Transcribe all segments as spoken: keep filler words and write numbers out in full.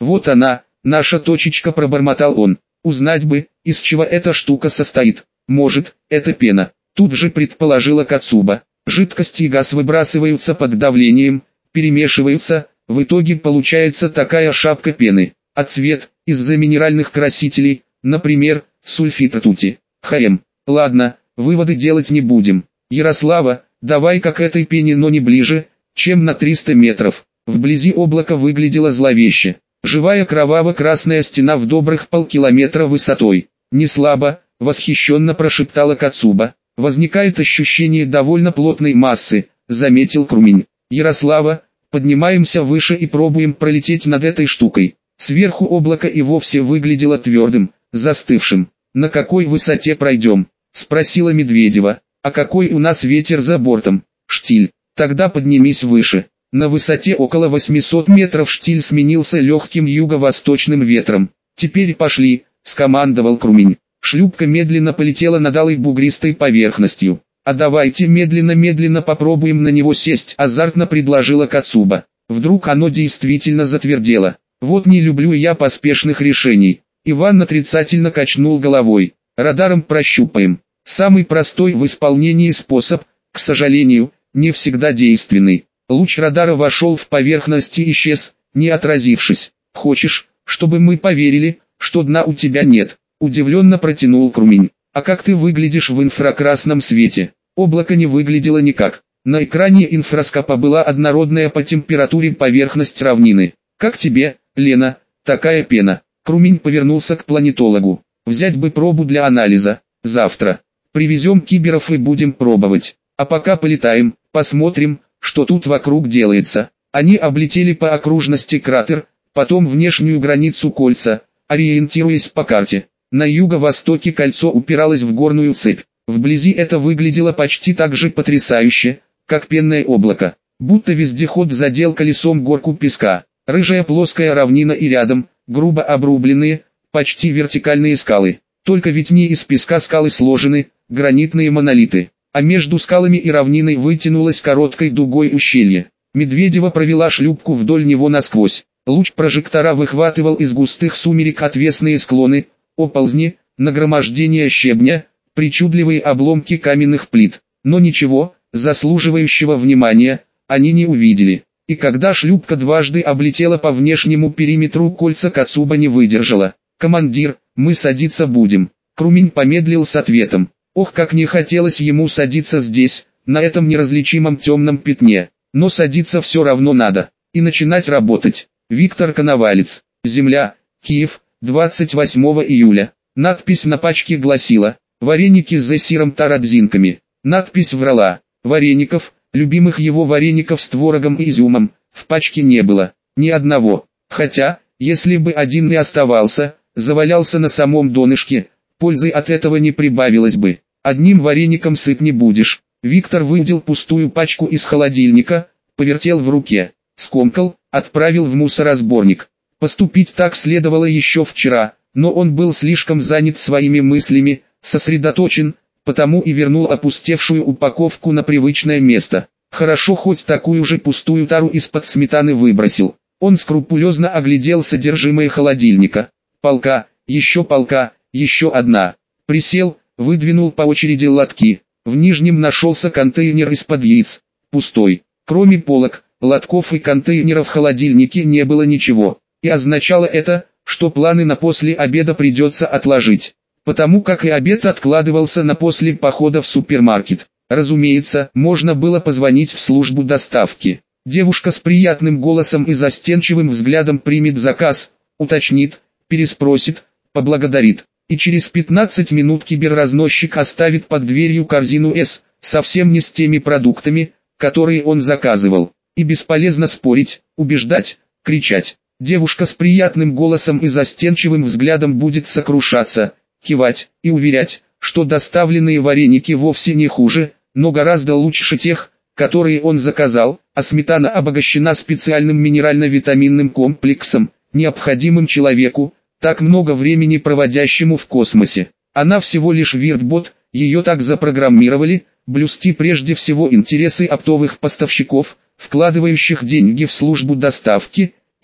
Вот она, наша точечка, пробормотал он. Узнать бы, из чего эта штука состоит. Может, это пена. Тут же предположила Кацуба. Жидкость и газ выбрасываются под давлением, перемешиваются, в итоге получается такая шапка пены. А цвет, из-за минеральных красителей, например, сульфита ртути. Хм. Ладно, выводы делать не будем. Ярослава, давай-ка к этой пене, но не ближе, чем на триста метров. Вблизи облако выглядело зловеще. Живая кроваво-красная стена в добрых полкилометра высотой. Не слабо, восхищенно прошептала Кацуба. Возникает ощущение довольно плотной массы, заметил Крумень. Ярослава, поднимаемся выше и пробуем пролететь над этой штукой. Сверху облако и вовсе выглядело твердым, застывшим. На какой высоте пройдем? Спросила Медведева. А какой у нас ветер за бортом? Штиль. Тогда поднимись выше. На высоте около восьмисот метров штиль сменился легким юго-восточным ветром. Теперь пошли, скомандовал Крумень. Шлюпка медленно полетела над алой бугристой поверхностью. А давайте медленно-медленно попробуем на него сесть, азартно предложила Кацуба. Вдруг оно действительно затвердело. Вот не люблю я поспешных решений. Иван отрицательно качнул головой. Радаром прощупаем. Самый простой в исполнении способ, к сожалению, не всегда действенный. Луч радара вошел в поверхность и исчез, не отразившись. Хочешь, чтобы мы поверили, что дна у тебя нет? Удивленно протянул Крумень. А как ты выглядишь в инфракрасном свете? Облако не выглядело никак. На экране инфраскопа была однородная по температуре поверхность равнины. Как тебе, Лена, такая пена? Крумень повернулся к планетологу. Взять бы пробу для анализа. Завтра. Привезем киберов и будем пробовать. А пока полетаем, посмотрим, что тут вокруг делается. Они облетели по окружности кратер, потом внешнюю границу кольца, ориентируясь по карте. На юго-востоке кольцо упиралось в горную цепь. Вблизи это выглядело почти так же потрясающе, как пенное облако. Будто вездеход задел колесом горку песка. Рыжая плоская равнина и рядом, грубо обрубленные, почти вертикальные скалы. Только ведь не из песка скалы сложены, гранитные монолиты. А между скалами и равниной вытянулось короткой дугой ущелье. Медведева провела шлюпку вдоль него насквозь. Луч прожектора выхватывал из густых сумерек отвесные склоны, оползни, нагромождение щебня, причудливые обломки каменных плит. Но ничего, заслуживающего внимания, они не увидели. И когда шлюпка дважды облетела по внешнему периметру кольца, Кацуба не выдержала. «Командир, мы садиться будем». Крумень помедлил с ответом. Ох, как не хотелось ему садиться здесь, на этом неразличимом темном пятне. Но садиться все равно надо. И начинать работать. Виктор Коновалец. Земля, Киев, двадцать восьмого июля. Надпись на пачке гласила: «Вареники с зефиром тарадзинками». Надпись врала. Вареников, любимых его вареников с творогом и изюмом, в пачке не было. Ни одного. Хотя, если бы один и оставался, завалялся на самом донышке, пользы от этого не прибавилось бы. Одним вареником сыт не будешь. Виктор выудил пустую пачку из холодильника, повертел в руке, скомкал, отправил в мусоросборник. Поступить так следовало еще вчера, но он был слишком занят своими мыслями, сосредоточен, потому и вернул опустевшую упаковку на привычное место. Хорошо хоть такую же пустую тару из-под сметаны выбросил. Он скрупулезно оглядел содержимое холодильника. Полка, еще полка, еще одна. Присел, выдвинул по очереди лотки. В нижнем нашелся контейнер из-под яиц. Пустой. Кроме полок, лотков и контейнеров в холодильнике не было ничего. И означало это, что планы на после обеда придется отложить. Потому как и обед откладывался на после похода в супермаркет. Разумеется, можно было позвонить в службу доставки. Девушка с приятным голосом и застенчивым взглядом примет заказ, уточнит, переспросит, поблагодарит. И через пятнадцать минут киберразносчик оставит под дверью корзину С, совсем не с теми продуктами, которые он заказывал. И бесполезно спорить, убеждать, кричать. Девушка с приятным голосом и застенчивым взглядом будет сокрушаться, кивать и уверять, что доставленные вареники вовсе не хуже, но гораздо лучше тех, которые он заказал, а сметана обогащена специальным минерально-витаминным комплексом, необходимым человеку, так много времени проводящему в космосе. Она всего лишь виртбот, ее так запрограммировали, блюсти прежде всего интересы оптовых поставщиков, вкладывающих деньги в службу доставки,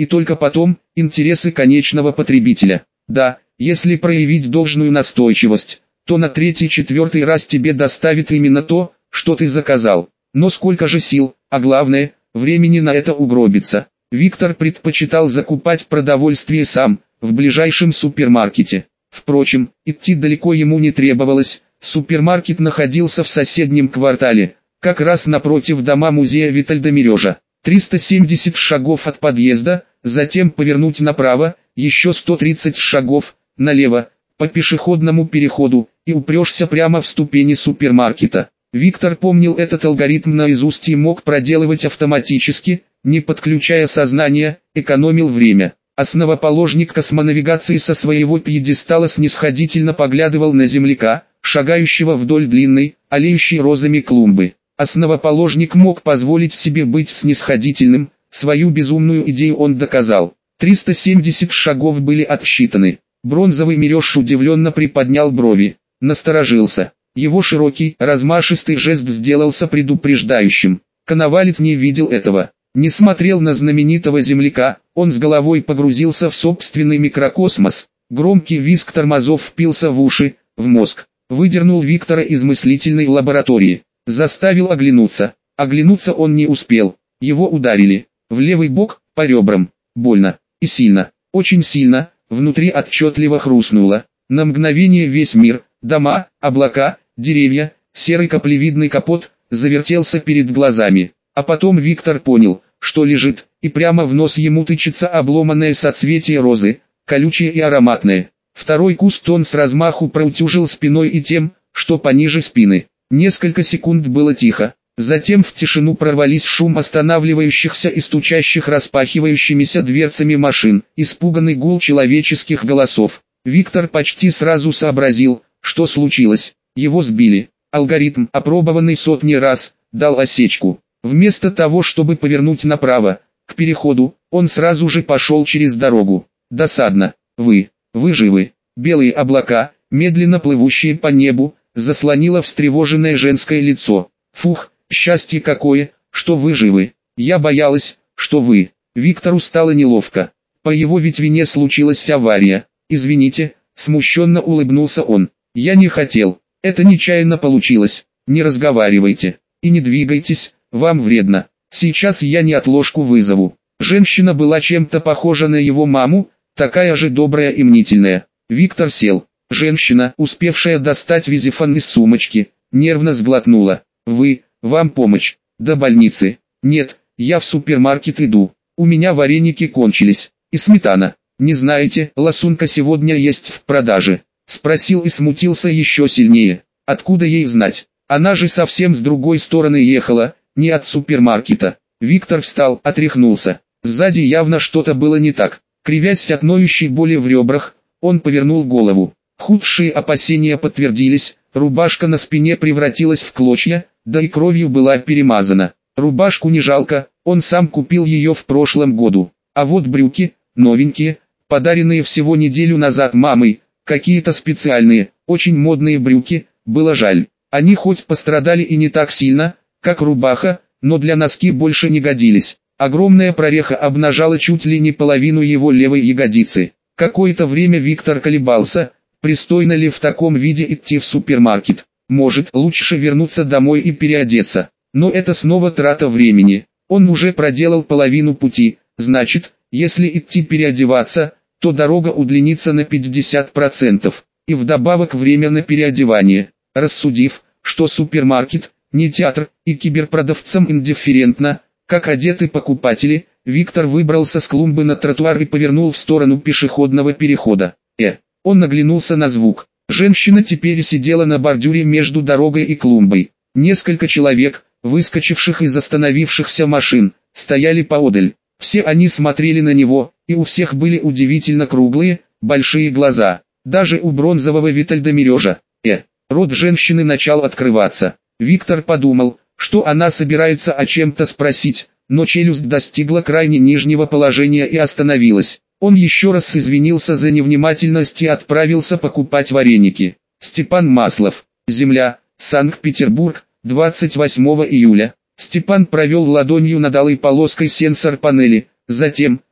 и только потом интересы конечного потребителя. Да, если проявить должную настойчивость, то на третий-четвертый раз тебе доставит именно то, что ты заказал. Но сколько же сил, а главное, времени на это угробится. Виктор предпочитал закупать продовольствие сам, в ближайшем супермаркете. Впрочем, идти далеко ему не требовалось, супермаркет находился в соседнем квартале, как раз напротив дома музея Витольда Мережа. триста семьдесят шагов от подъезда, затем повернуть направо, еще сто тридцать шагов, налево, по пешеходному переходу, и упрешься прямо в ступени супермаркета. Виктор помнил этот алгоритм наизусть и мог проделывать автоматически, не подключая сознание, экономил время. Основоположник космонавигации со своего пьедестала снисходительно поглядывал на земляка, шагающего вдоль длинной, аллеющей розами клумбы. Основоположник мог позволить себе быть снисходительным, свою безумную идею он доказал. триста семьдесят шагов были отсчитаны. Бронзовый Мереж удивленно приподнял брови, насторожился. Его широкий, размашистый жест сделался предупреждающим. Коновалец не видел этого, не смотрел на знаменитого земляка, он с головой погрузился в собственный микрокосмос. Громкий визг тормозов впился в уши, в мозг, выдернул Виктора из мыслительной лаборатории, заставил оглянуться. Оглянуться он не успел, его ударили, в левый бок, по ребрам, больно, и сильно, очень сильно, внутри отчетливо хрустнуло. На мгновение весь мир, дома, облака, деревья, серый каплевидный капот, завертелся перед глазами. А потом Виктор понял, что лежит, и прямо в нос ему тычется обломанное соцветие розы, колючее и ароматное. Второй куст он с размаху проутюжил спиной и тем, что пониже спины. Несколько секунд было тихо, затем в тишину прорвались шум останавливающихся и стучащих распахивающимися дверцами машин, испуганный гул человеческих голосов. Виктор почти сразу сообразил, что случилось. Его сбили. Алгоритм, опробованный сотни раз, дал осечку. Вместо того, чтобы повернуть направо, к переходу, он сразу же пошел через дорогу. Досадно. Вы, вы живы. Белые облака, медленно плывущие по небу, заслонило встревоженное женское лицо. Фух, счастье какое, что вы живы. Я боялась, что вы. Виктору стало неловко. По его ведь вине случилась авария. Извините, смущенно улыбнулся он. Я не хотел. Это нечаянно получилось. Не разговаривайте. И не двигайтесь, вам вредно. Сейчас я неотложку вызову. Женщина была чем-то похожа на его маму, такая же добрая и мнительная. Виктор сел. Женщина, успевшая достать визифон из сумочки, нервно сглотнула. Вы, вам помощь. До больницы. Нет, я в супермаркет иду. У меня вареники кончились. И сметана. Не знаете, ласунка сегодня есть в продаже. Спросил и смутился еще сильнее. Откуда ей знать? Она же совсем с другой стороны ехала, не от супермаркета. Виктор встал, отряхнулся. Сзади явно что-то было не так. Кривясь от ноющей боли в ребрах, он повернул голову. Худшие опасения подтвердились, рубашка на спине превратилась в клочья, да и кровью была перемазана. Рубашку не жалко, он сам купил ее в прошлом году. А вот брюки, новенькие, подаренные всего неделю назад мамой, какие-то специальные, очень модные брюки, было жаль. Они хоть пострадали и не так сильно, как рубаха, но для носки больше не годились. Огромная прореха обнажала чуть ли не половину его левой ягодицы. Какое-то время Виктор колебался, пристойно ли в таком виде идти в супермаркет. Может, лучше вернуться домой и переодеться. Но это снова трата времени. Он уже проделал половину пути, значит, если идти переодеваться, то дорога удлинится на пятьдесят процентов. И вдобавок время на переодевание. Рассудив, что супермаркет, не театр, и киберпродавцам индифферентно, как одеты покупатели, Виктор выбрался с клумбы на тротуар и повернул в сторону пешеходного перехода. Э, он оглянулся на звук. Женщина теперь сидела на бордюре между дорогой и клумбой. Несколько человек, выскочивших из остановившихся машин, стояли поодаль. Все они смотрели на него, и у всех были удивительно круглые, большие глаза. Даже у бронзового Витольда Мережа. Э, рот женщины начал открываться. Виктор подумал, что она собирается о чем-то спросить, но челюсть достигла крайне нижнего положения и остановилась. Он еще раз извинился за невнимательность и отправился покупать вареники. Степан Маслов. Земля, Санкт-Петербург, двадцать восьмого июля. Степан провел ладонью над алой полоской сенсор панели, затем,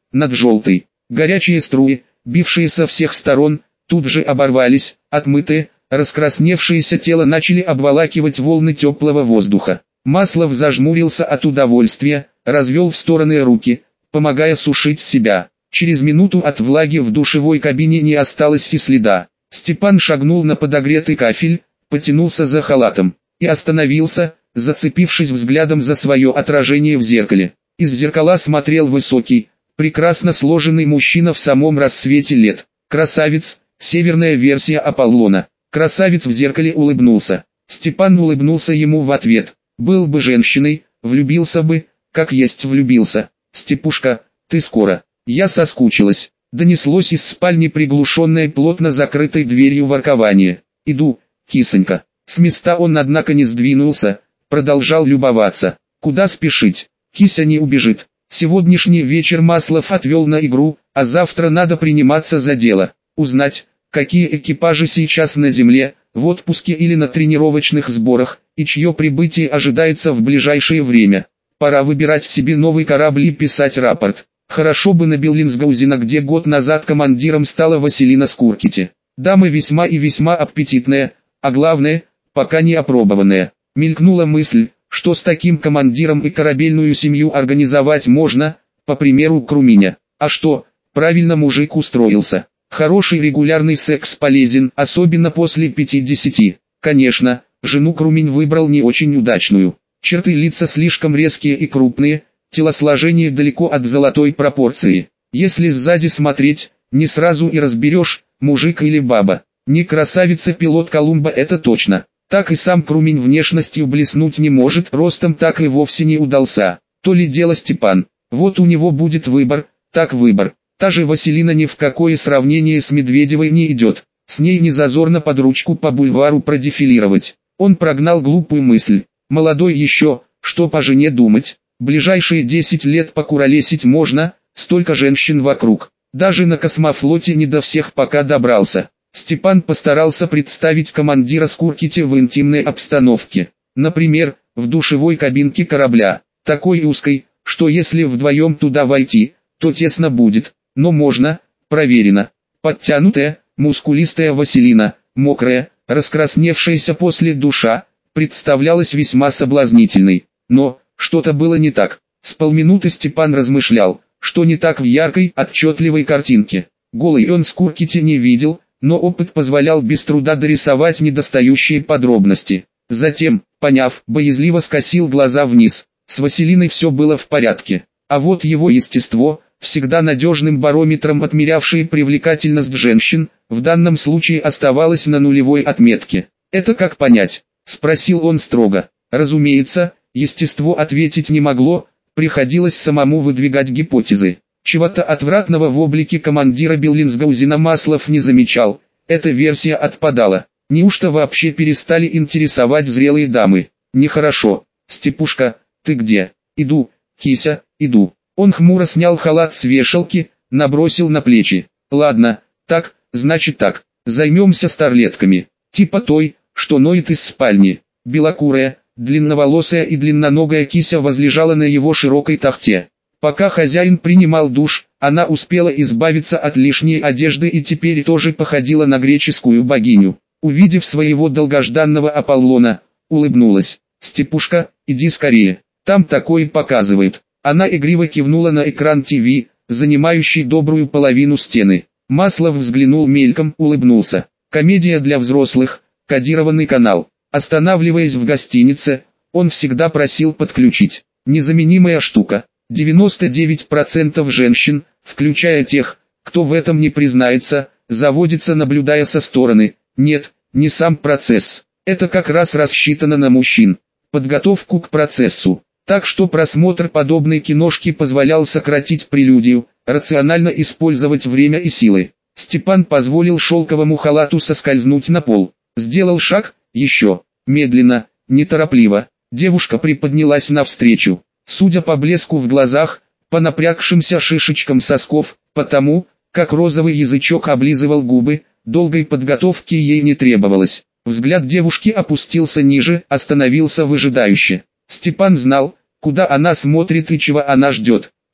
над желтой. Горячие струи, бившие со всех сторон, тут же оборвались, отмытые, раскрасневшееся тело начали обволакивать волны теплого воздуха. Маслов зажмурился от удовольствия, развел в стороны руки, помогая сушить себя. Через минуту от влаги в душевой кабине не осталось и следа. Степан шагнул на подогретый кафель, потянулся за халатом и остановился, зацепившись взглядом за свое отражение в зеркале. Из зеркала смотрел высокий, прекрасно сложенный мужчина в самом рассвете лет. Красавец, северная версия Аполлона. Красавец в зеркале улыбнулся. Степан улыбнулся ему в ответ. Был бы женщиной, влюбился бы, как есть влюбился. «Степушка, ты скоро?» «Я соскучилась», — донеслось из спальни приглушенное плотно закрытой дверью воркование. «Иду, кисонька». С места он однако не сдвинулся, продолжал любоваться. Куда спешить? Кися не убежит. Сегодняшний вечер Маслов отвел на игру, а завтра надо приниматься за дело. Узнать, какие экипажи сейчас на земле, в отпуске или на тренировочных сборах, и чье прибытие ожидается в ближайшее время. Пора выбирать себе новый корабль и писать рапорт. Хорошо бы на Беллинсгаузена, где год назад командиром стала Василина Скуркити. Дама весьма и весьма аппетитная, а главное, пока не опробованная. Мелькнула мысль, что с таким командиром и корабельную семью организовать можно, по примеру Круминя. А что, правильно мужик устроился. Хороший регулярный секс полезен, особенно после пятидесяти. Конечно, жену Крумень выбрал не очень удачную. Черты лица слишком резкие и крупные, телосложение далеко от золотой пропорции. Если сзади смотреть, не сразу и разберешь, мужик или баба. Не красавица-пилот Колумба, это точно. Так и сам Крумень внешностью блеснуть не может, ростом так и вовсе не удался. То ли дело Степан. Вот у него будет выбор, так выбор. Та же Василина ни в какое сравнение с Медведевой не идет. С ней не зазорно под ручку по бульвару продефилировать. Он прогнал глупую мысль. Молодой еще, что по жене думать? Ближайшие десять лет покуролесить можно, столько женщин вокруг. Даже на космофлоте не до всех пока добрался. Степан постарался представить командира Скуркити в интимной обстановке. Например, в душевой кабинке корабля. Такой узкой, что если вдвоем туда войти, то тесно будет. Но можно, проверено. Подтянутая, мускулистая Василина, мокрая, раскрасневшаяся после душа, представлялась весьма соблазнительной. Но, что-то было не так. С полминуты Степан размышлял, что не так в яркой, отчетливой картинке. Голый он Скуркити не видел, но опыт позволял без труда дорисовать недостающие подробности. Затем, поняв, боязливо скосил глаза вниз. С Василиной все было в порядке. А вот его естество, всегда надежным барометром отмерявшее привлекательность женщин, в данном случае оставалось на нулевой отметке. «Это как понять?» – спросил он строго. Разумеется, естество ответить не могло, приходилось самому выдвигать гипотезы. Чего-то отвратного в облике командира Беллинсгаузена Маслов не замечал, эта версия отпадала. Неужто вообще перестали интересовать зрелые дамы? Нехорошо. «Степушка, ты где?» «Иду, кися, иду». Он хмуро снял халат с вешалки, набросил на плечи. «Ладно, так, значит так, займемся старлетками. Типа той, что ноет из спальни». Белокурая, длинноволосая и длинноногая кися возлежала на его широкой тахте. Пока хозяин принимал душ, она успела избавиться от лишней одежды и теперь тоже походила на греческую богиню. Увидев своего долгожданного Аполлона, улыбнулась. «Степушка, иди скорее, там такое показывают». Она игриво кивнула на экран ТВ, занимающий добрую половину стены. Маслов взглянул мельком, улыбнулся. Комедия для взрослых, кодированный канал. Останавливаясь в гостинице, он всегда просил подключить. Незаменимая штука. девяносто девять процентов женщин, включая тех, кто в этом не признается, заводится, наблюдая со стороны. Нет, не сам процесс. Это как раз рассчитано на мужчин. Подготовку к процессу. Так что просмотр подобной киношки позволял сократить прелюдию, рационально использовать время и силы. Степан позволил шелковому халату соскользнуть на пол. Сделал шаг, еще, медленно, неторопливо. Девушка приподнялась навстречу. Судя по блеску в глазах, по напрягшимся шишечкам сосков, потому, как розовый язычок облизывал губы, долгой подготовки ей не требовалось. Взгляд девушки опустился ниже, остановился выжидающе. Степан знал, куда она смотрит и чего она ждет.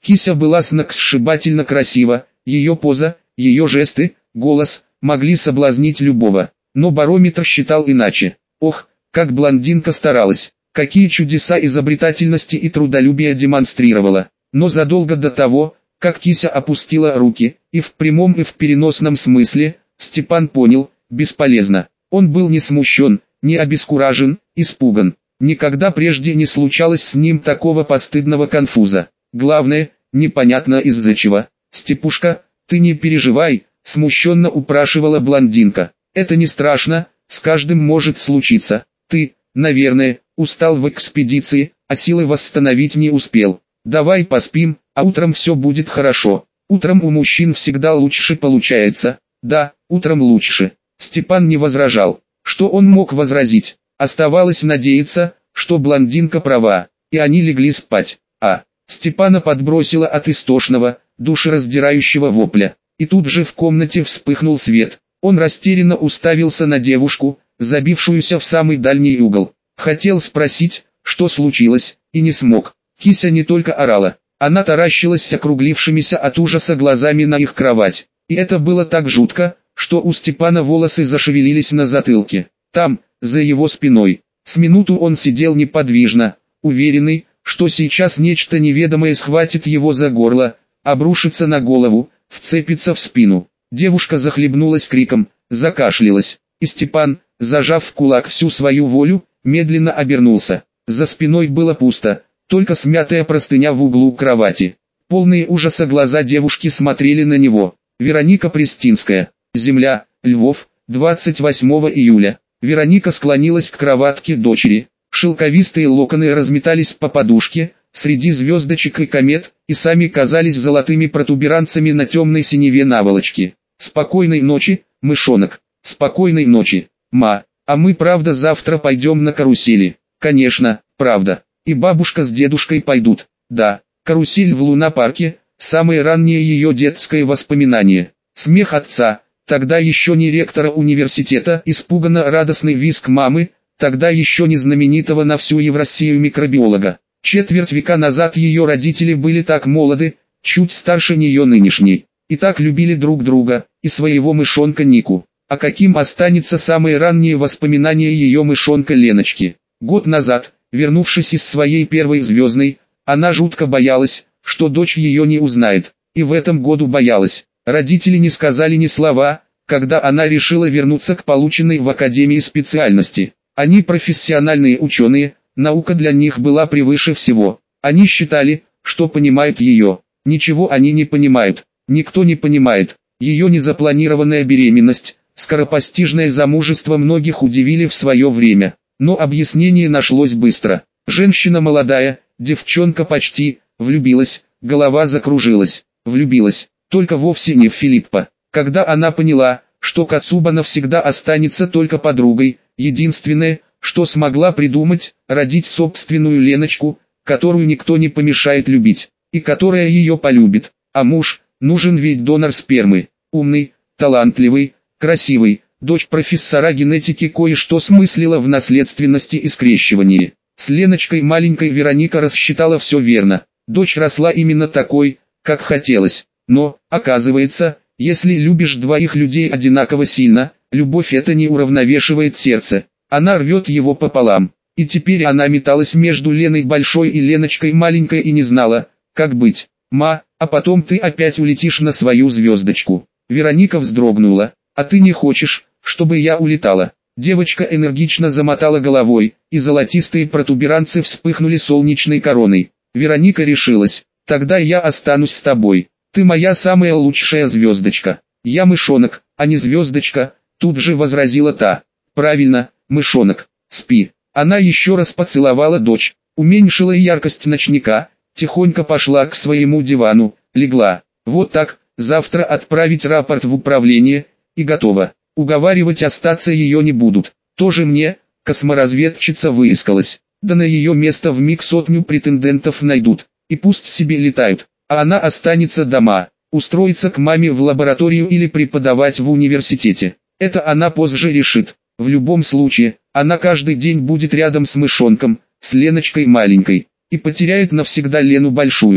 Кися была сногсшибательно красива, ее поза, ее жесты, голос могли соблазнить любого. Но барометр считал иначе. Ох, как блондинка старалась, какие чудеса изобретательности и трудолюбия демонстрировала. Но задолго до того, как Кися опустила руки, и в прямом и в переносном смысле, Степан понял, бесполезно. Он был не смущен, не обескуражен, испуган. Никогда прежде не случалось с ним такого постыдного конфуза. Главное, непонятно из-за чего. «Степушка, ты не переживай», — смущенно упрашивала блондинка. «Это не страшно, с каждым может случиться. Ты, наверное, устал в экспедиции, а силы восстановить не успел. Давай поспим, а утром все будет хорошо. Утром у мужчин всегда лучше получается». «Да, утром лучше». Степан не возражал. Что он мог возразить? Оставалось надеяться, что блондинка права, и они легли спать. А Степана подбросило от истошного, душераздирающего вопля. И тут же в комнате вспыхнул свет. Он растерянно уставился на девушку, забившуюся в самый дальний угол. Хотел спросить, что случилось, и не смог. Кися не только орала, она таращилась округлившимися от ужаса глазами на их кровать. И это было так жутко, что у Степана волосы зашевелились на затылке. Там, за его спиной, с минуту он сидел неподвижно, уверенный, что сейчас нечто неведомое схватит его за горло, обрушится на голову, вцепится в спину. Девушка захлебнулась криком, закашлялась, и Степан, зажав в кулак всю свою волю, медленно обернулся. За спиной было пусто, только смятая простыня в углу кровати. Полные ужаса глаза девушки смотрели на него. Вероника Престинская. Земля, Львов, двадцать восьмого июля. Вероника склонилась к кроватке дочери. Шелковистые локоны разметались по подушке, среди звездочек и комет, и сами казались золотыми протуберанцами на темной синеве наволочки. «Спокойной ночи, мышонок, спокойной ночи, ма, а мы правда завтра пойдем на карусели?» «Конечно, правда, и бабушка с дедушкой пойдут». «Да, карусель в лунопарке, самое раннее ее детское воспоминание». Смех отца, тогда еще не ректора университета, испуганно радостный визг мамы, тогда еще не знаменитого на всю Евразию микробиолога. Четверть века назад ее родители были так молоды, чуть старше нее нынешней, и так любили друг друга, и своего мышонка Нику. А каким останется самые ранние воспоминания ее мышонка Леночки? Год назад, вернувшись из своей первой звездной, она жутко боялась, что дочь ее не узнает, и в этом году боялась. Родители не сказали ни слова, когда она решила вернуться к полученной в академии специальности. Они профессиональные ученые, наука для них была превыше всего. Они считали, что понимают ее. Ничего они не понимают, никто не понимает. Ее незапланированная беременность, скоропостижное замужество многих удивили в свое время. Но объяснение нашлось быстро. Женщина молодая, девчонка почти, влюбилась, голова закружилась, влюбилась. Только вовсе не в Филиппа. Когда она поняла, что Кацуба навсегда останется только подругой, единственное, что смогла придумать, родить собственную Леночку, которую никто не помешает любить, и которая ее полюбит. А муж, нужен ведь донор спермы, умный, талантливый, красивый. Дочь профессора генетики кое-что смыслила в наследственности и скрещивании. С Леночкой маленькой Вероника рассчитала все верно. Дочь росла именно такой, как хотелось. Но, оказывается, если любишь двоих людей одинаково сильно, любовь это не уравновешивает сердце. Она рвет его пополам. И теперь она металась между Леной большой и Леночкой маленькой и не знала, как быть. «Ма, а потом ты опять улетишь на свою звездочку». Вероника вздрогнула. «А ты не хочешь, чтобы я улетала?» Девочка энергично замотала головой, и золотистые протуберанцы вспыхнули солнечной короной. Вероника решилась. «Тогда я останусь с тобой. Ты моя самая лучшая звездочка». «Я мышонок, а не звездочка», тут же возразила та. «Правильно, мышонок, спи». Она еще раз поцеловала дочь, уменьшила яркость ночника, тихонько пошла к своему дивану, легла. Вот так, завтра отправить рапорт в управление, и готово. Уговаривать остаться ее не будут. Тоже мне, косморазведчица выискалась. Да на ее место вмиг сотню претендентов найдут, и пусть себе летают. А она останется дома, устроиться к маме в лабораторию или преподавать в университете. Это она позже решит. В любом случае, она каждый день будет рядом с мышонком, с Леночкой маленькой, и потеряет навсегда Лену большую.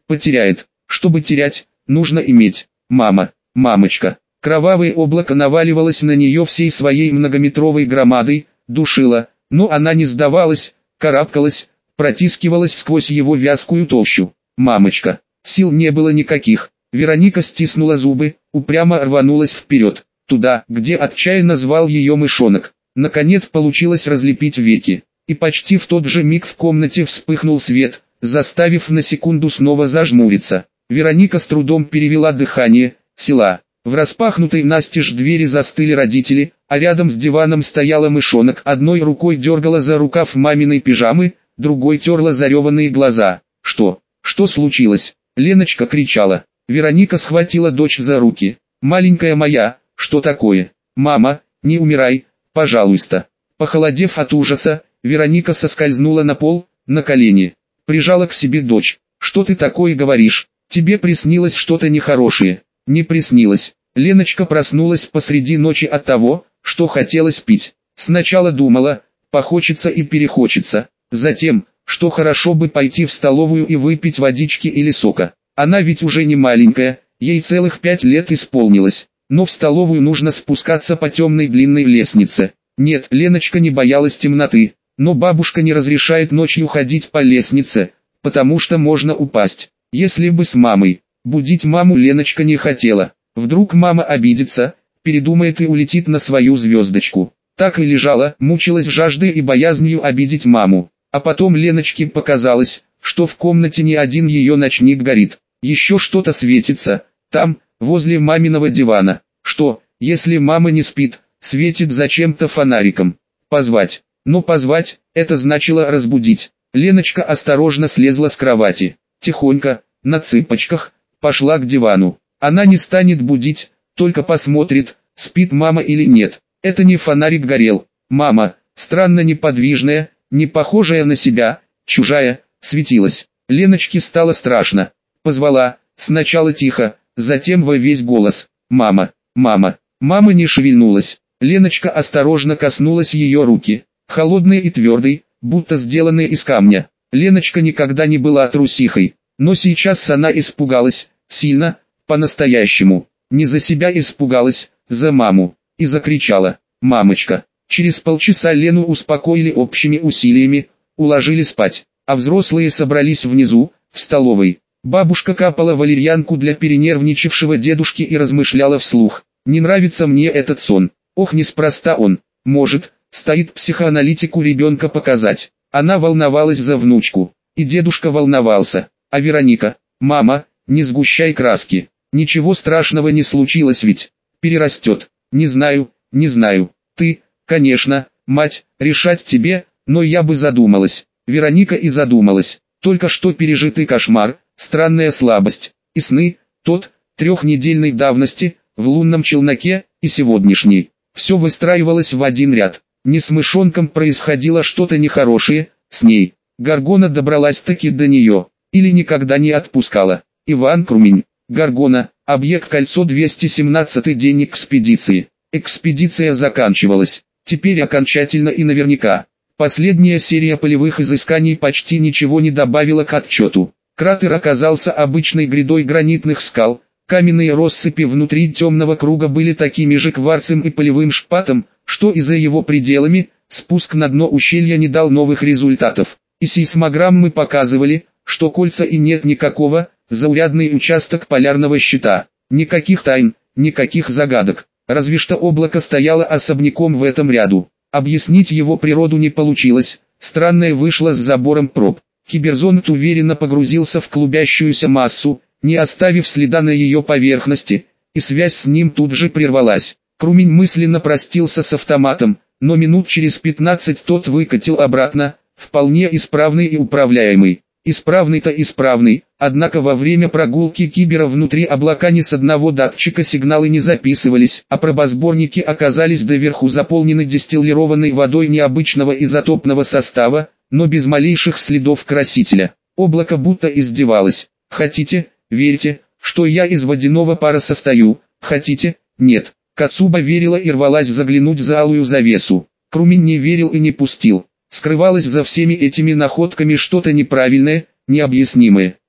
потеряет. Чтобы терять, нужно иметь. Мама, мамочка. Кровавое облако наваливалось на нее всей своей многометровой громадой, душило, но она не сдавалась, карабкалась, протискивалась сквозь его вязкую толщу. Мамочка. Сил не было никаких. Вероника стиснула зубы, упрямо рванулась вперед, туда, где отчаянно звал ее мышонок. Наконец получилось разлепить веки, и почти в тот же миг в комнате вспыхнул свет, заставив на секунду снова зажмуриться. Вероника с трудом перевела дыхание, села. В распахнутой настежь двери застыли родители, а рядом с диваном стояла мышонок, одной рукой дергала за рукав маминой пижамы, другой терла зареванные глаза. «Что? Что случилось?» Леночка кричала. Вероника схватила дочь за руки. «Маленькая моя, что такое? Мама, не умирай, пожалуйста». Похолодев от ужаса, Вероника соскользнула на пол, на колени. Прижала к себе дочь. «Что ты такое говоришь? Тебе приснилось что-то нехорошее?» «Не приснилось». Леночка проснулась посреди ночи от того, что хотелось пить. Сначала думала, похочется и перехочется. Затем, что хорошо бы пойти в столовую и выпить водички или сока. Она ведь уже не маленькая, ей целых пять лет исполнилось. Но в столовую нужно спускаться по темной длинной лестнице. Нет, Леночка не боялась темноты, но бабушка не разрешает ночью ходить по лестнице, потому что можно упасть. Если бы с мамой. Будить маму Леночка не хотела. Вдруг мама обидится, передумает и улетит на свою звездочку. Так и лежала, мучилась жаждой и боязнью обидеть маму. А потом Леночке показалось, что в комнате не один ее ночник горит. Еще что-то светится, там, возле маминого дивана. Что, если мама не спит, светит зачем-то фонариком? Позвать. Но позвать, это значило разбудить. Леночка осторожно слезла с кровати. Тихонько, на цыпочках, пошла к дивану. Она не станет будить, только посмотрит, спит мама или нет. Это не фонарик горел. Мама, странно неподвижная, не похожая на себя, чужая, светилась. Леночке стало страшно. Позвала, сначала тихо, затем во весь голос. «Мама, мама». Мама не шевельнулась. Леночка осторожно коснулась ее руки. Холодной и твердой, будто сделанной из камня. Леночка никогда не была трусихой. Но сейчас она испугалась, сильно, по-настоящему. Не за себя испугалась, за маму. И закричала: «Мамочка!». Через полчаса Лену успокоили общими усилиями, уложили спать. А взрослые собрались внизу, в столовой. Бабушка капала валерьянку для перенервничавшего дедушки и размышляла вслух: «Не нравится мне этот сон. Ох, неспроста он. Может, стоит психоаналитику ребенка показать». Она волновалась за внучку. И дедушка волновался. А Вероника: «Мама, не сгущай краски. Ничего страшного не случилось ведь. Перерастет. Не знаю, не знаю. Ты, конечно, мать, решать тебе, но я бы задумалась». Вероника и задумалась. Только что пережитый кошмар, странная слабость, и сны, тот, трехнедельной давности, в лунном челноке, и сегодняшний. Все выстраивалось в один ряд. Не с мышонком происходило что-то нехорошее, с ней. Горгона добралась-таки до нее. Или никогда не отпускала. Иван Крумень. Горгона, объект кольцо двести семнадцатый день экспедиции. Экспедиция заканчивалась. Теперь окончательно и наверняка. Последняя серия полевых изысканий почти ничего не добавила к отчету. Кратер оказался обычной грядой гранитных скал. Каменные россыпи внутри темного круга были такими же кварцем и полевым шпатом, что и за его пределами, спуск на дно ущелья не дал новых результатов. И сейсмограммы показывали, что кольца и нет никакого, заурядный участок полярного щита. Никаких тайн, никаких загадок. Разве что облако стояло особняком в этом ряду. Объяснить его природу не получилось, странное вышло с забором проб. Киберзонд уверенно погрузился в клубящуюся массу, не оставив следа на ее поверхности, и связь с ним тут же прервалась. Крумень мысленно простился с автоматом, но минут через пятнадцать тот выкатил обратно, вполне исправный и управляемый. Исправный-то исправный, однако во время прогулки кибера внутри облака ни с одного датчика сигналы не записывались, а пробосборники оказались доверху заполнены дистиллированной водой необычного изотопного состава, но без малейших следов красителя. Облако будто издевалось. Хотите, верьте, что я из водяного пара состою, хотите, нет. Кацуба верила и рвалась заглянуть за алую завесу. Крумень не верил и не пустил. Скрывалось за всеми этими находками что-то неправильное, необъяснимое.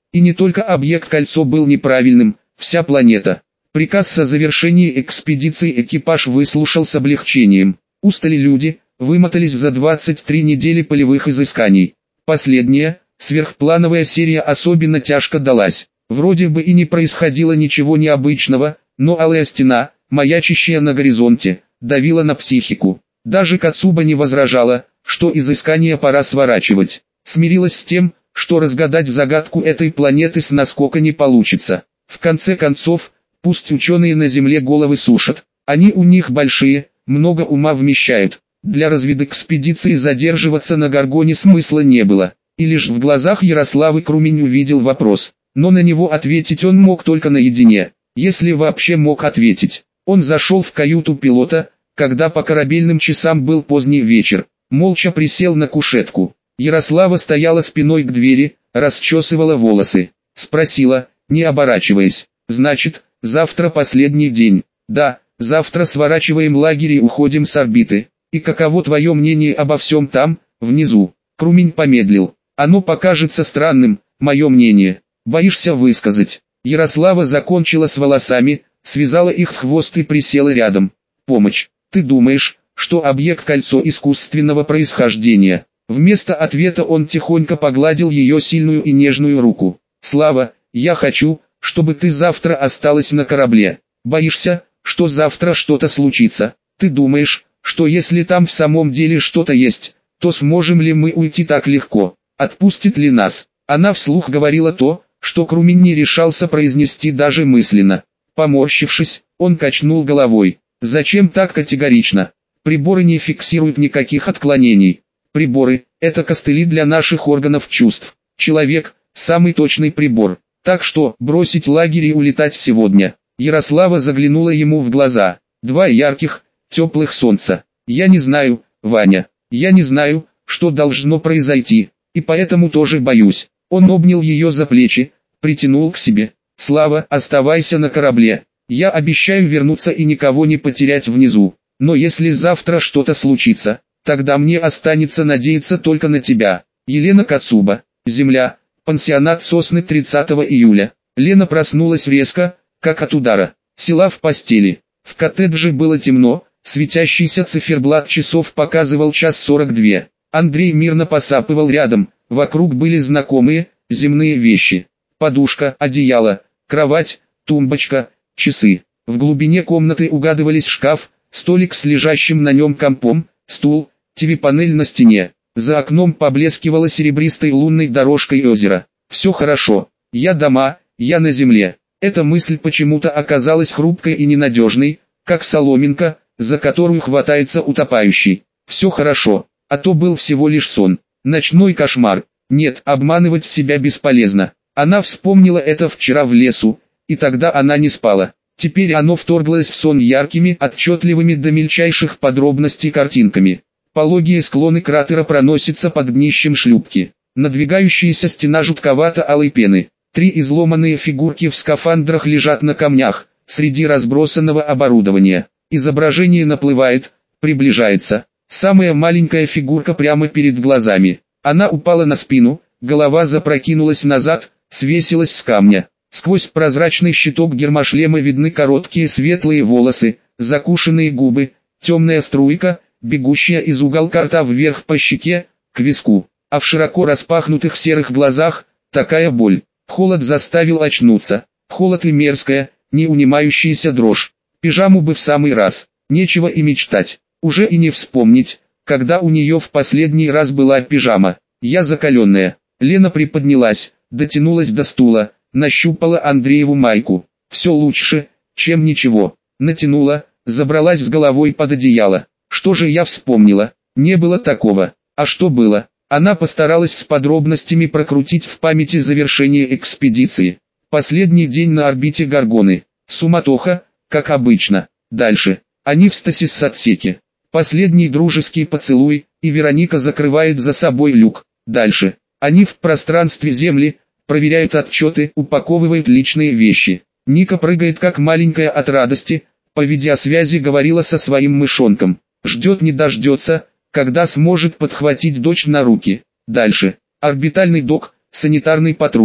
И не только объект Кольцо был неправильным, вся планета. Приказ о завершении экспедиции экипаж выслушал с облегчением. Устали люди, вымотались за двадцать три недели полевых изысканий. Последняя, сверхплановая серия особенно тяжко далась. Вроде бы и не происходило ничего необычного, но алая стена, маячащая на горизонте, давила на психику. Даже Кацуба не возражала, что изыскание пора сворачивать. Смирилась с тем, что разгадать загадку этой планеты с наскока не получится. В конце концов, пусть ученые на Земле головы сушат, они у них большие, много ума вмещают. Для разведэкспедиции задерживаться на Гаргоне смысла не было. И лишь в глазах Ярославы Крумень увидел вопрос, но на него ответить он мог только наедине, если вообще мог ответить. Он зашел в каюту пилота, когда по корабельным часам был поздний вечер, молча присел на кушетку. Ярослава стояла спиной к двери, расчесывала волосы. Спросила, не оборачиваясь, значит, завтра последний день? Да, завтра сворачиваем лагерь и уходим с орбиты. И каково твое мнение обо всем там, внизу? Крумень помедлил. Оно покажется странным, мое мнение. Боишься высказать? Ярослава закончила с волосами, связала их в хвост и присела рядом. Помощь. Ты думаешь, что объект Кольцо искусственного происхождения? Вместо ответа он тихонько погладил ее сильную и нежную руку. Слава, я хочу, чтобы ты завтра осталась на корабле. Боишься, что завтра что-то случится? Ты думаешь, что если там в самом деле что-то есть, то сможем ли мы уйти так легко? Отпустит ли нас? Она вслух говорила то, что Крумень не решался произнести даже мысленно. Поморщившись, он качнул головой. Зачем так категорично? Приборы не фиксируют никаких отклонений. Приборы – это костыли для наших органов чувств. Человек – самый точный прибор. Так что, бросить лагерь и улетать сегодня. Ярослава заглянула ему в глаза. Два ярких, теплых солнца. Я не знаю, Ваня. Я не знаю, что должно произойти. И поэтому тоже боюсь. Он обнял ее за плечи, притянул к себе. Слава, оставайся на корабле. Я обещаю вернуться и никого не потерять внизу. Но если завтра что-то случится, тогда мне останется надеяться только на тебя. Елена Кацуба. Земля. Пансионат Сосны тридцатого июля. Лена проснулась резко, как от удара. Села в постели. В коттедже было темно, светящийся циферблат часов показывал час сорок два. Андрей мирно посапывал рядом, вокруг были знакомые, земные вещи. Подушка, одеяло, кровать, тумбочка, часы. В глубине комнаты угадывались шкаф, столик с лежащим на нем компом, стул, ТВ-панель на стене. За окном поблескивало серебристой лунной дорожкой озеро. Все хорошо. Я дома, я на земле. Эта мысль почему-то оказалась хрупкой и ненадежной, как соломинка, за которую хватается утопающий. Все хорошо. А то был всего лишь сон. Ночной кошмар. Нет, обманывать себя бесполезно. Она вспомнила это вчера в лесу, и тогда она не спала. Теперь оно вторглось в сон яркими, отчетливыми до мельчайших подробностей картинками. Пологие склоны кратера проносятся под днищем шлюпки. Надвигающаяся стена жутковато-алой пены. Три изломанные фигурки в скафандрах лежат на камнях, среди разбросанного оборудования. Изображение наплывает, приближается. Самая маленькая фигурка прямо перед глазами. Она упала на спину, голова запрокинулась назад, свесилась с камня. Сквозь прозрачный щиток гермошлема видны короткие светлые волосы, закушенные губы, темная струйка, бегущая из уголка рта вверх по щеке, к виску. А в широко распахнутых серых глазах такая боль. Холод заставил очнуться. Холод и мерзкая, не унимающаяся дрожь. Пижаму бы в самый раз. Нечего и мечтать. Уже и не вспомнить, когда у нее в последний раз была пижама. Я закаленная. Лена приподнялась, дотянулась до стула, нащупала Андрееву майку. Все лучше, чем ничего. Натянула, забралась с головой под одеяло. Что же я вспомнила? Не было такого. А что было? Она постаралась с подробностями прокрутить в памяти завершение экспедиции. Последний день на орбите Гаргоны. Суматоха, как обычно. Дальше. Они в стасис-отсеке. Последний дружеский поцелуй, и Вероника закрывает за собой люк. Дальше. Они в пространстве Земли, проверяют отчеты, упаковывают личные вещи. Ника прыгает как маленькая от радости, по видеосвязи говорила со своим мышонком. Ждет не дождется, когда сможет подхватить дочь на руки. Дальше. Орбитальный док, санитарный патруль.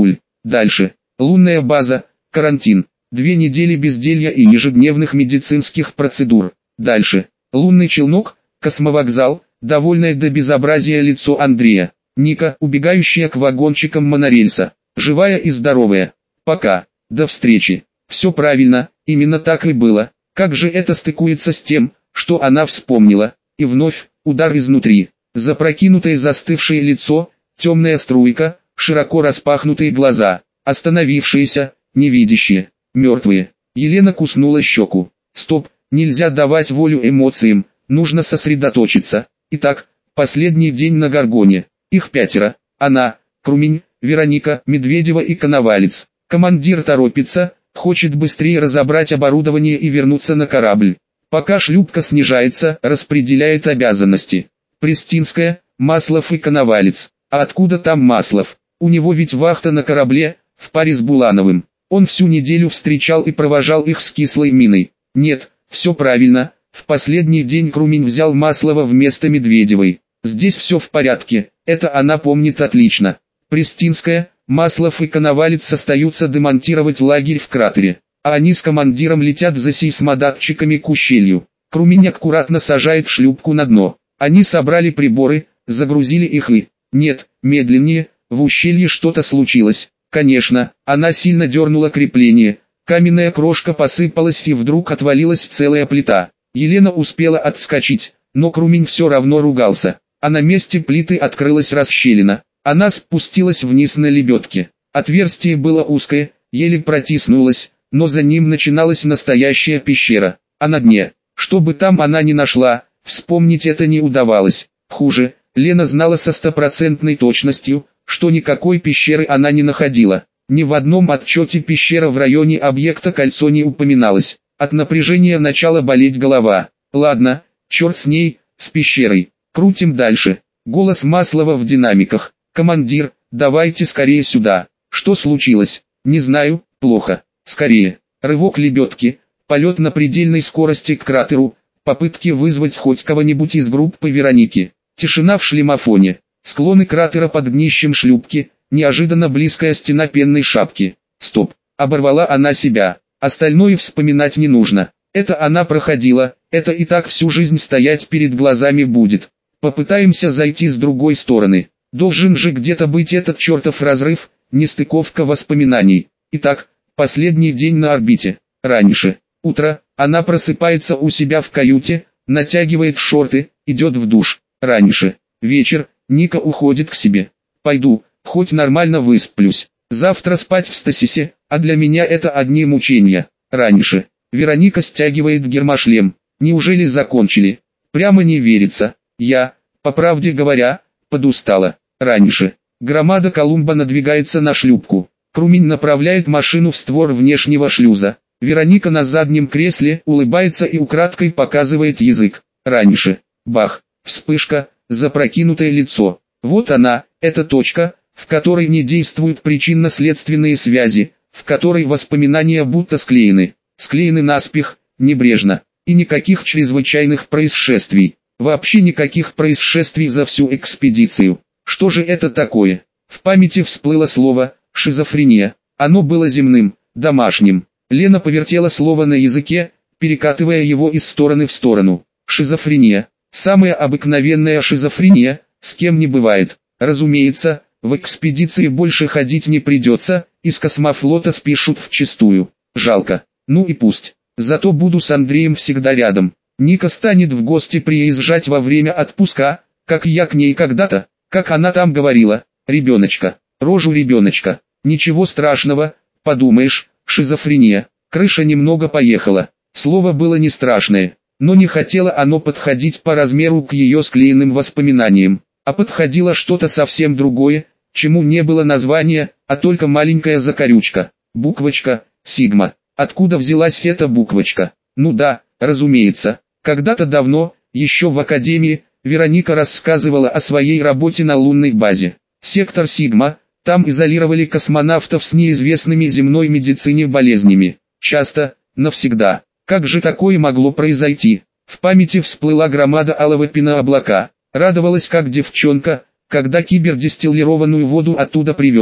Дальше. Лунная база, карантин. Две недели безделья и ежедневных медицинских процедур. Дальше. Лунный челнок, космовокзал, довольное до безобразия лицо Андрея. Ника, убегающая к вагончикам монорельса. Живая и здоровая. Пока. До встречи. Все правильно, именно так и было. Как же это стыкуется с тем, что она вспомнила. И вновь, удар изнутри. Запрокинутое застывшее лицо, темная струйка, широко распахнутые глаза, остановившиеся, невидящие, мертвые. Елена куснула щеку. Стоп, нельзя давать волю эмоциям, нужно сосредоточиться. Итак, последний день на Горгоне. Их пятеро. Она, Крумень, Вероника, Медведева и Коновалец. Командир торопится, хочет быстрее разобрать оборудование и вернуться на корабль. Пока шлюпка снижается, распределяет обязанности. Пристинская, Маслов и Коновалец. А откуда там Маслов? У него ведь вахта на корабле, в паре с Булановым. Он всю неделю встречал и провожал их с кислой миной. Нет, все правильно, в последний день Крумень взял Маслова вместо Медведевой. Здесь все в порядке, это она помнит отлично. Пристинская, Маслов и Коновалец остаются демонтировать лагерь в кратере, а они с командиром летят за сейсмодатчиками к ущелью. Крумень аккуратно сажает шлюпку на дно. Они собрали приборы, загрузили их и... Нет, медленнее, в ущелье что-то случилось. Конечно, она сильно дернула крепление. Каменная крошка посыпалась и вдруг отвалилась целая плита. Елена успела отскочить, но Крумень все равно ругался. А на месте плиты открылась расщелина. Она спустилась вниз на лебедке. Отверстие было узкое, еле протиснулась, но за ним начиналась настоящая пещера. А на дне, что бы там она ни нашла, вспомнить это не удавалось. Хуже, Лена знала со стопроцентной точностью, что никакой пещеры она не находила. Ни в одном отчете пещера в районе объекта кольцо не упоминалось. От напряжения начала болеть голова. Ладно, черт с ней, с пещерой. Крутим дальше. Голос Маслова в динамиках. «Командир, давайте скорее сюда». «Что случилось?» «Не знаю, плохо. Скорее». Рывок лебедки, полет на предельной скорости к кратеру, попытки вызвать хоть кого-нибудь из группы Вероники. Тишина в шлемофоне. Склоны кратера под днищем шлюпки, неожиданно близкая стена пенной шапки. Стоп, оборвала она себя. Остальное вспоминать не нужно. Это она проходила, это и так всю жизнь стоять перед глазами будет. Попытаемся зайти с другой стороны. Должен же где-то быть этот чертов разрыв, нестыковка воспоминаний. Итак, последний день на орбите. Раньше. Утро, она просыпается у себя в каюте, натягивает шорты, идет в душ. Раньше. Вечер, Ника уходит к себе. Пойду, хоть нормально высплюсь. Завтра спать в стасисе, а для меня это одни мучения. Раньше. Вероника стягивает гермошлем. Неужели закончили? Прямо не верится. Я, по правде говоря, подустала. Раньше. Громада Колумба надвигается на шлюпку. Крумень направляет машину в створ внешнего шлюза. Вероника на заднем кресле улыбается и украдкой показывает язык. Раньше. Бах. Вспышка, запрокинутое лицо. Вот она, эта точка, в которой не действуют причинно-следственные связи, в которой воспоминания будто склеены. Склеены наспех, небрежно. И никаких чрезвычайных происшествий. Вообще никаких происшествий за всю экспедицию. Что же это такое? В памяти всплыло слово «шизофрения». Оно было земным, домашним. Лена повертела слово на языке, перекатывая его из стороны в сторону. Шизофрения. Самая обыкновенная шизофрения, с кем не бывает. Разумеется, в экспедиции больше ходить не придется, из космофлота спишут вчистую. Жалко. Ну и пусть. Зато буду с Андреем всегда рядом. Ника станет в гости приезжать во время отпуска, как я к ней когда-то, как она там говорила, ребеночка, рожу ребеночка. Ничего страшного, подумаешь, шизофрения. Крыша немного поехала. Слово было не страшное, но не хотело оно подходить по размеру к ее склеенным воспоминаниям, а подходило что-то совсем другое, чему не было названия, а только маленькая закорючка, буквочка, сигма. Откуда взялась эта буквочка? Ну да, разумеется, когда-то давно, еще в академии, Вероника рассказывала о своей работе на лунной базе. Сектор Сигма, там изолировали космонавтов с неизвестными земной медицине болезнями. Часто, навсегда. Как же такое могло произойти? В памяти всплыла громада алого пенооблака. Радовалась как девчонка, когда кибердистиллированную воду оттуда привез.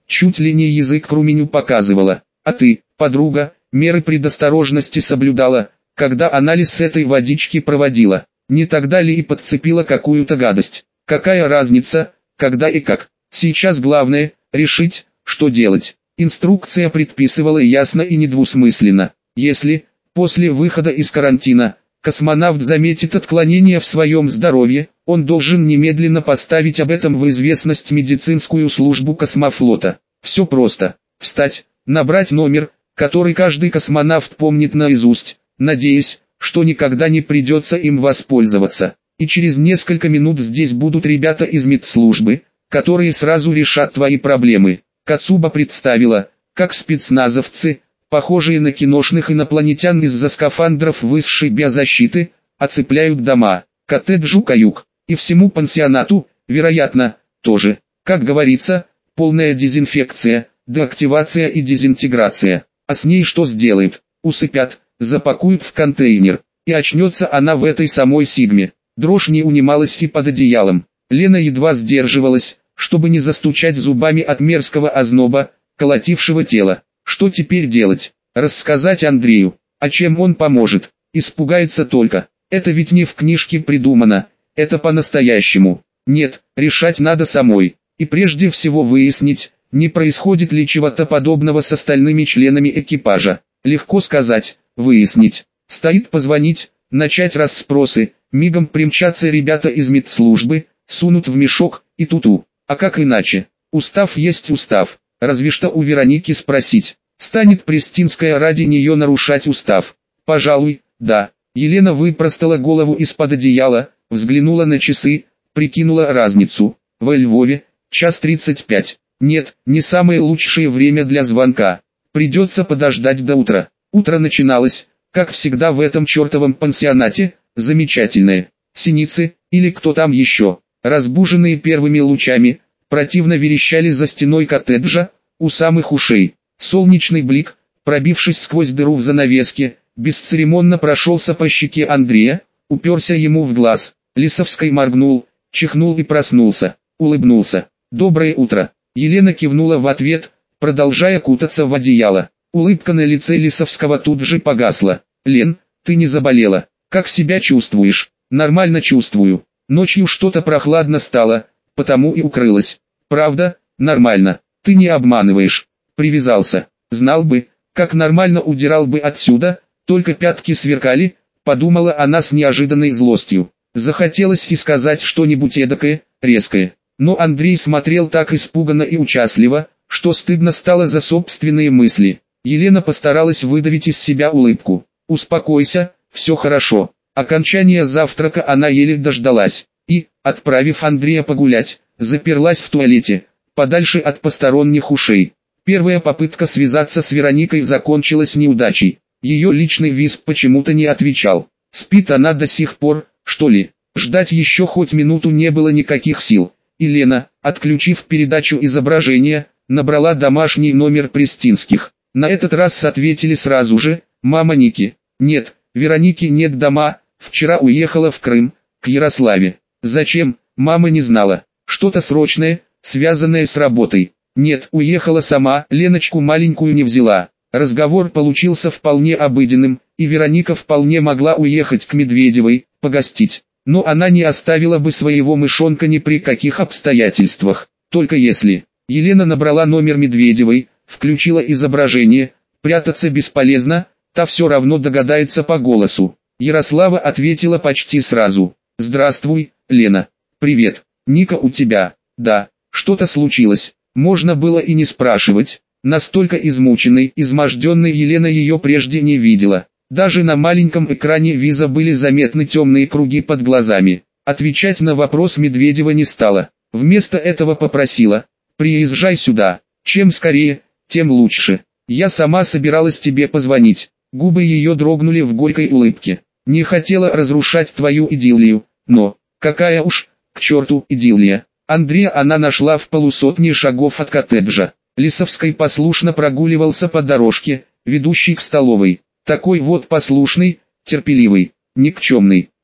чуть ли не язык к руменю показывала. А ты, подруга, меры предосторожности соблюдала, когда анализ этой водички проводила? Не тогда ли и подцепила какую-то гадость? Какая разница, когда и как? Сейчас главное – решить, что делать. Инструкция предписывала ясно и недвусмысленно. Если, после выхода из карантина, космонавт заметит отклонение в своем здоровье, он должен немедленно поставить об этом в известность медицинскую службу космофлота. Все просто. Встать, набрать номер, который каждый космонавт помнит наизусть, надеясь, что никогда не придется им воспользоваться. И через несколько минут здесь будут ребята из медслужбы, которые сразу решат твои проблемы. Кацуба представила, как спецназовцы, похожие на киношных инопланетян из-за скафандров высшей биозащиты, оцепляют дома, коттеджу каюк, и всему пансионату, вероятно, тоже. Как говорится, полная дезинфекция, деактивация и дезинтеграция. А с ней что сделают? Усыпят, запакуют в контейнер, и очнется она в этой самой Сигме. Дрожь не унималась и под одеялом. Лена едва сдерживалась, чтобы не застучать зубами от мерзкого озноба, колотившего тело. Что теперь делать? Рассказать Андрею? А чем он поможет? Испугается только. Это ведь не в книжке придумано, это по-настоящему. Нет, решать надо самой. И прежде всего выяснить, не происходит ли чего-то подобного с остальными членами экипажа. Легко сказать, выяснить. Стоит позвонить, начать расспросы, мигом примчатся ребята из медслужбы, сунут в мешок, и ту-ту. А как иначе? Устав есть устав. Разве что у Вероники спросить, станет Престинская ради нее нарушать устав? Пожалуй, да. Елена выпростала голову из-под одеяла, взглянула на часы, прикинула разницу. Во Львове, час тридцать пять. Нет, не самое лучшее время для звонка. Придется подождать до утра. Утро начиналось, как всегда в этом чертовом пансионате, замечательное. Синицы, или кто там еще, разбуженные первыми лучами, противно верещали за стеной коттеджа, у самых ушей. Солнечный блик, пробившись сквозь дыру в занавеске, бесцеремонно прошелся по щеке Андрея, уперся ему в глаз. Лисовский моргнул, чихнул и проснулся, улыбнулся. «Доброе утро!» Елена кивнула в ответ, продолжая кутаться в одеяло. Улыбка на лице Лисовского тут же погасла. «Лен, ты не заболела? Как себя чувствуешь?» «Нормально чувствую. Ночью что-то прохладно стало, потому и укрылась. Правда, нормально. Ты не обманываешь. Привязался. Знал бы, как нормально удирал бы отсюда, только пятки сверкали», подумала она с неожиданной злостью. Захотелось и сказать что-нибудь эдакое, резкое. Но Андрей смотрел так испуганно и участливо, что стыдно стало за собственные мысли. Елена постаралась выдавить из себя улыбку. «Успокойся, все хорошо». Окончания завтрака она еле дождалась, и, отправив Андрея погулять, заперлась в туалете, подальше от посторонних ушей. Первая попытка связаться с Вероникой закончилась неудачей. Ее личный визг почему-то не отвечал. Спит она до сих пор, что ли? Ждать еще хоть минуту не было никаких сил. И Лена, отключив передачу изображения, набрала домашний номер Престинских. На этот раз ответили сразу же: «Мама Ники». «Нет, Вероники нет дома, вчера уехала в Крым, к Ярославе». «Зачем?» Мама не знала. «Что-то срочное, связанное с работой». «Нет, уехала сама, Леночку маленькую не взяла». Разговор получился вполне обыденным, и Вероника вполне могла уехать к Медведевой, погостить. Но она не оставила бы своего мышонка ни при каких обстоятельствах, только если. Елена набрала номер Медведевой, включила изображение, прятаться бесполезно, та все равно догадается по голосу. Ярослава ответила почти сразу. «Здравствуй, Лена». «Привет, Ника у тебя?» «Да, что-то случилось». Можно было и не спрашивать. Настолько измученной, изможденной Елена ее прежде не видела. Даже на маленьком экране виза были заметны темные круги под глазами. Отвечать на вопрос Медведева не стала. Вместо этого попросила: «Приезжай сюда. Чем скорее, тем лучше. Я сама собиралась тебе позвонить». Губы ее дрогнули в горькой улыбке. «Не хотела разрушать твою идиллию, но, какая уж, к черту, идиллия». Андрея она нашла в полусотне шагов от коттеджа. Лисовский послушно прогуливался по дорожке, ведущей к столовой. Такой вот послушный, терпеливый, никчемный.